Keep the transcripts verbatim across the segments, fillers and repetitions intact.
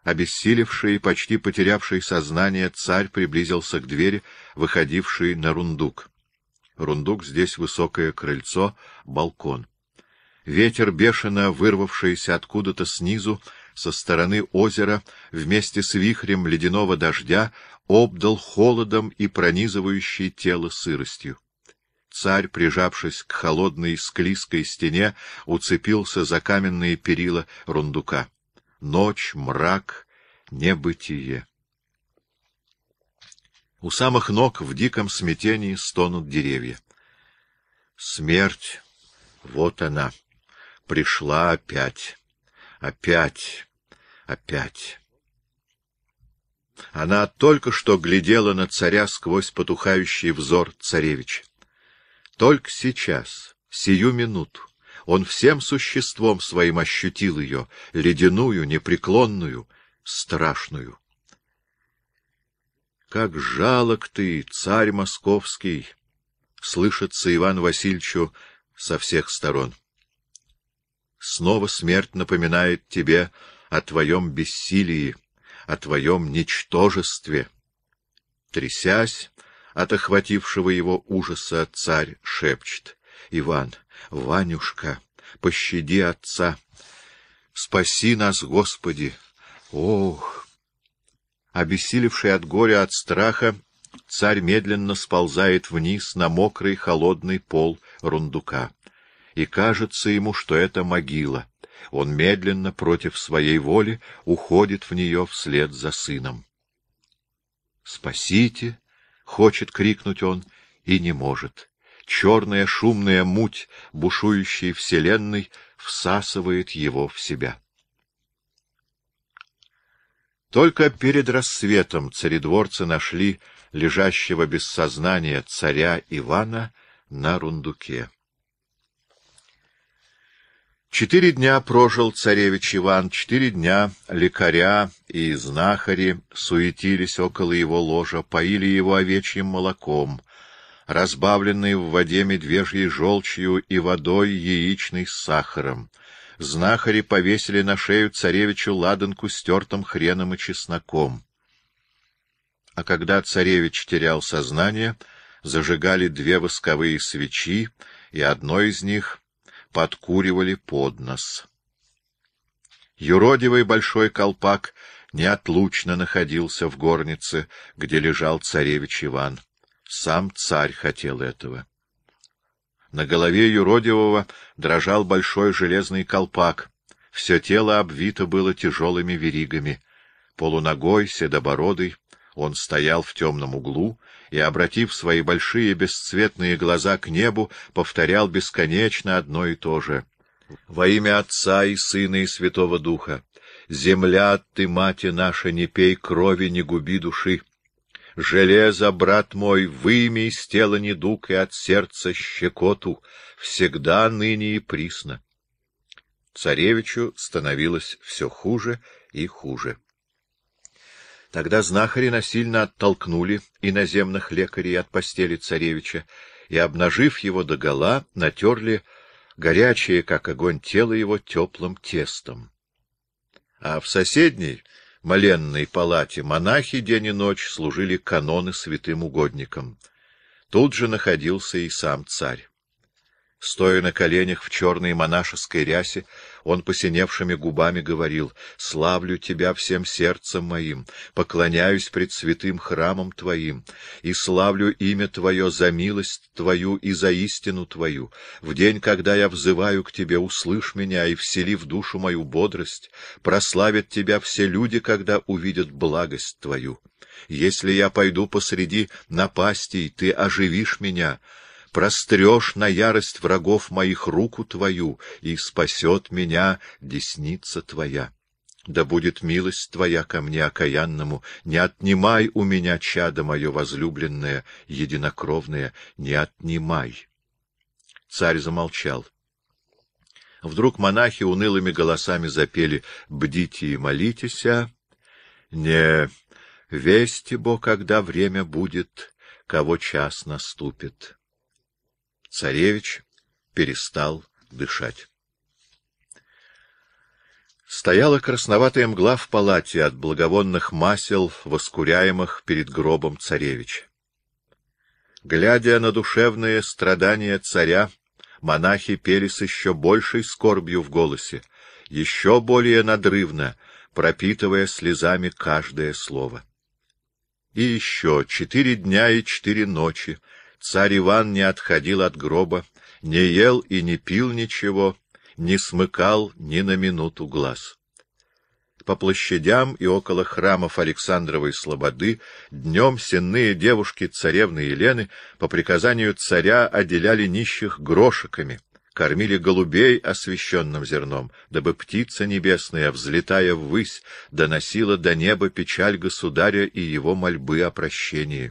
Обессилевший и почти потерявший сознание, царь приблизился к двери, выходившей на рундук. Рундук — здесь высокое крыльцо, балкон. Ветер, бешено вырвавшийся откуда-то снизу, со стороны озера, вместе с вихрем ледяного дождя, обдал холодом и пронизывающей тело сыростью. Царь, прижавшись к холодной склизкой стене, уцепился за каменные перила рундука. Ночь, мрак, небытие. У самых ног в диком смятении стонут деревья. Смерть, вот она, пришла опять, опять, опять. Она только что глядела на царя сквозь потухающий взор царевича. Только сейчас, сию минуту, он всем существом своим ощутил ее, ледяную, непреклонную, страшную. «Как жалок ты, царь московский!» — слышится Ивану Васильевичу со всех сторон. Снова смерть напоминает тебе о твоем бессилии, о твоем ничтожестве. Трясясь от охватившего его ужаса, царь шепчет: «Иван, Ванюшка, пощади отца! Спаси нас, Господи! Ох!» Обессилевший от горя, от страха, царь медленно сползает вниз на мокрый холодный пол рундука. И кажется ему, что это могила. Он медленно, против своей воли, уходит в нее вслед за сыном. «Спасите!» — хочет крикнуть он, и не может. Черная шумная муть бушующей вселенной всасывает его в себя. Только перед рассветом царедворцы нашли лежащего без сознания царя Ивана на рундуке. Четыре дня прожил царевич Иван, четыре дня лекаря и знахари суетились около его ложа, поили его овечьим молоком, разбавленной в воде медвежьей желчью и водой яичной с сахаром. Знахари повесили на шею царевичу ладанку с тертым хреном и чесноком. А когда царевич терял сознание, зажигали две восковые свечи, и одной из них подкуривали под нос. Юродивый большой колпак неотлучно находился в горнице, где лежал царевич Иван. Сам царь хотел этого. На голове юродивого дрожал большой железный колпак. Все тело обвито было тяжелыми веригами. Полуногой, седобородый, он стоял в темном углу и, обратив свои большие бесцветные глаза к небу, повторял бесконечно одно и то же: «Во имя Отца и Сына и Святого Духа! Земля, ты, мати наша, не пей крови, не губи души! Железо, брат мой, выйми из тела недуг и от сердца щекоту, всегда, ныне и присно». Царевичу становилось все хуже и хуже. Тогда знахари насильно оттолкнули иноземных лекарей от постели царевича и, обнажив его догола, натерли горячее, как огонь, тело его теплым тестом. А в соседней моленной палате монахи день и ночь служили каноны святым угодникам. Тут же находился и сам царь. Стоя на коленях в черной монашеской рясе, он посиневшими губами говорил: «Славлю тебя всем сердцем моим, поклоняюсь пред святым храмом твоим, и славлю имя твое за милость твою и за истину твою. В день, когда я взываю к тебе, услышь меня и всели в душу мою бодрость. Прославят тебя все люди, когда увидят благость твою. Если я пойду посреди напастей, ты оживишь меня. Прострешь на ярость врагов моих руку твою, и спасет меня десница твоя. Да будет милость твоя ко мне окаянному, не отнимай у меня чадо мое возлюбленное, единокровное, не отнимай». Царь замолчал. Вдруг монахи унылыми голосами запели: «Бдите и молитесь, не вести бо, когда время будет, кого час наступит». Царевич перестал дышать. Стояла красноватая мгла в палате от благовонных масел, воскуряемых перед гробом царевича. Глядя на душевные страдания царя, монахи пели с еще большей скорбью в голосе, еще более надрывно, пропитывая слезами каждое слово. И еще четыре дня и четыре ночи царь Иван не отходил от гроба, не ел и не пил ничего, не смыкал ни на минуту глаз. По площадям и около храмов Александровой слободы днем сенные девушки царевны Елены по приказанию царя отделяли нищих грошиками, кормили голубей освященным зерном, дабы птица небесная, взлетая ввысь, доносила до неба печаль государя и его мольбы о прощении.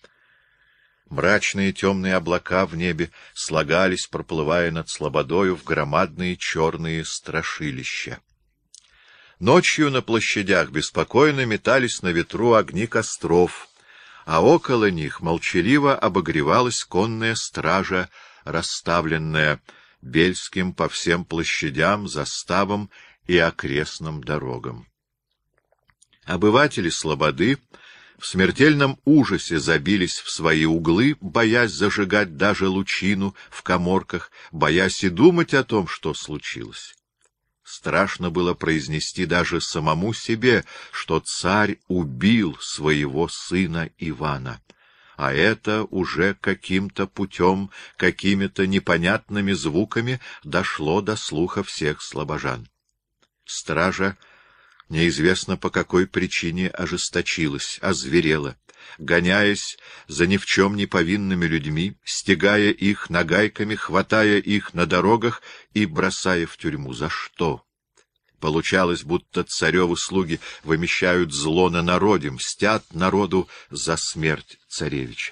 Мрачные темные облака в небе слагались, проплывая над слободою в громадные черные страшилища. Ночью на площадях беспокойно метались на ветру огни костров, а около них молчаливо обогревалась конная стража, расставленная Бельским по всем площадям, заставам и окрестным дорогам. Обыватели слободы в смертельном ужасе забились в свои углы, боясь зажигать даже лучину в каморках, боясь и думать о том, что случилось. Страшно было произнести даже самому себе, что царь убил своего сына Ивана, а это уже каким-то путем, какими-то непонятными звуками дошло до слуха всех слобожан. Стража неизвестно по какой причине ожесточилась, озверела, гоняясь за ни в чем не повинными людьми, стягая их нагайками, хватая их на дорогах и бросая в тюрьму. За что? Получалось, будто царевы слуги вымещают зло на народе, мстят народу за смерть царевича.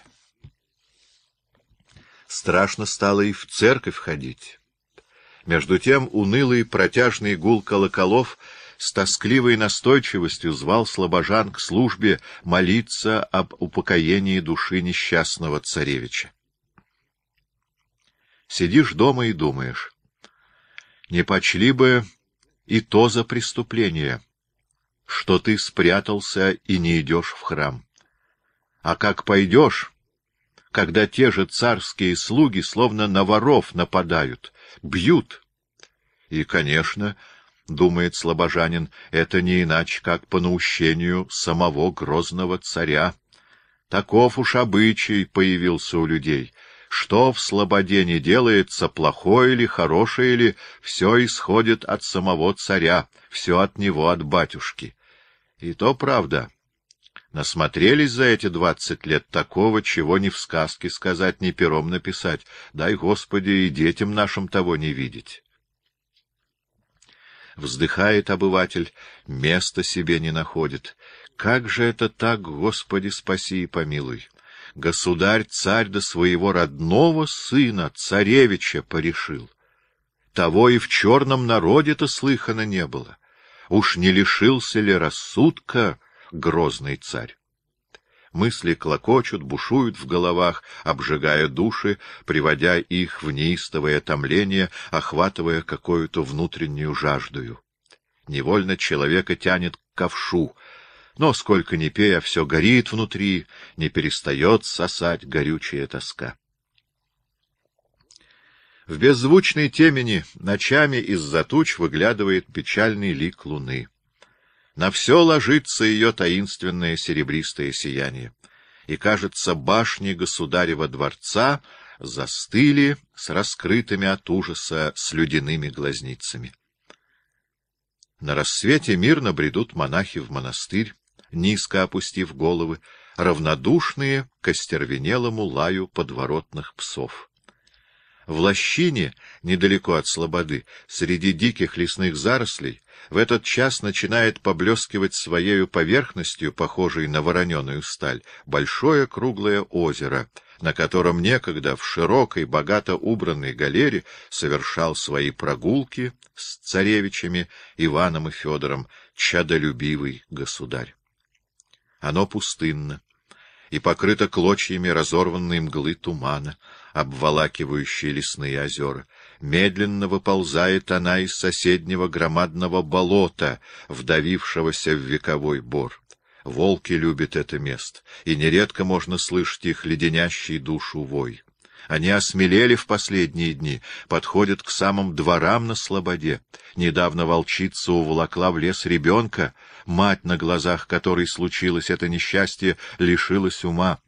Страшно стало и в церковь ходить. Между тем унылый протяжный гул колоколов с тоскливой настойчивостью звал слобожан к службе молиться об упокоении души несчастного царевича. Сидишь дома и думаешь, не почли бы и то за преступление, что ты спрятался и не идешь в храм. А как пойдешь, когда те же царские слуги словно на воров нападают, бьют? И, конечно, — думает слобожанин, — это не иначе, как по наущению самого грозного царя. Таков уж обычай появился у людей. Что в слободе не делается, плохое ли, хорошее ли, все исходит от самого царя, все от него, от батюшки. И то правда. Насмотрелись за эти двадцать лет такого, чего ни в сказке сказать, ни пером написать. Дай, Господи, и детям нашим того не видеть. Вздыхает обыватель, места себе не находит. Как же это так, Господи, спаси и помилуй? Государь-царь до своего родного сына, царевича, порешил. Того и в черном народе-то слыхано не было. Уж не лишился ли рассудка грозный царь? Мысли клокочут, бушуют в головах, обжигая души, приводя их в неистовое томление, охватывая какую-то внутреннюю жаждую. Невольно человека тянет к ковшу, но сколько ни пей, а все горит внутри, не перестает сосать горючая тоска. В беззвучной темени ночами из-за туч выглядывает печальный лик луны. На все ложится ее таинственное серебристое сияние, и, кажется, башни государева дворца застыли с раскрытыми от ужаса слюдяными глазницами. На рассвете мирно бредут монахи в монастырь, низко опустив головы, равнодушные к остервенелому лаю подворотных псов. В лощине, недалеко от слободы, среди диких лесных зарослей, в этот час начинает поблескивать своею поверхностью, похожей на вороненую сталь, большое круглое озеро, на котором некогда в широкой, богато убранной галере совершал свои прогулки с царевичами Иваном и Федором чадолюбивый государь. Оно пустынно и покрыто клочьями разорванной мглы тумана, обволакивающей лесные озера. Медленно выползает она из соседнего громадного болота, вдавившегося в вековой бор. Волки любят это место, и нередко можно слышать их леденящий душу вой. Они осмелели в последние дни, подходят к самым дворам на слободе. Недавно волчица уволокла в лес ребенка, мать, на глазах которой случилось это несчастье, лишилась ума.